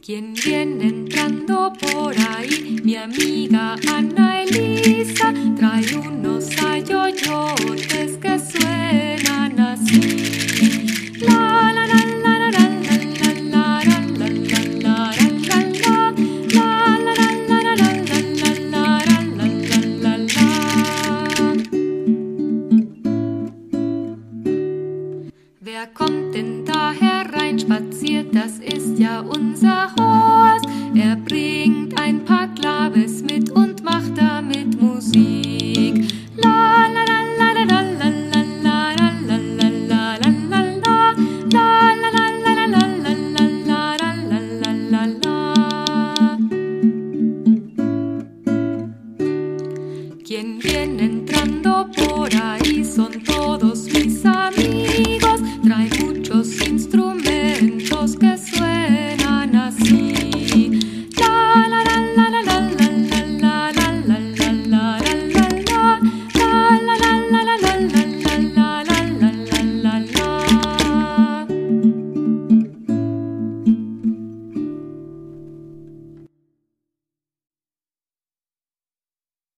¿Quién viene entrando por ahí? Mi amiga Ana Elisa trae unos ayoyotes que suenan así. La la la la la la la la la la la la la. Wer kommt denn da hereinspaziert? Das ist ja unser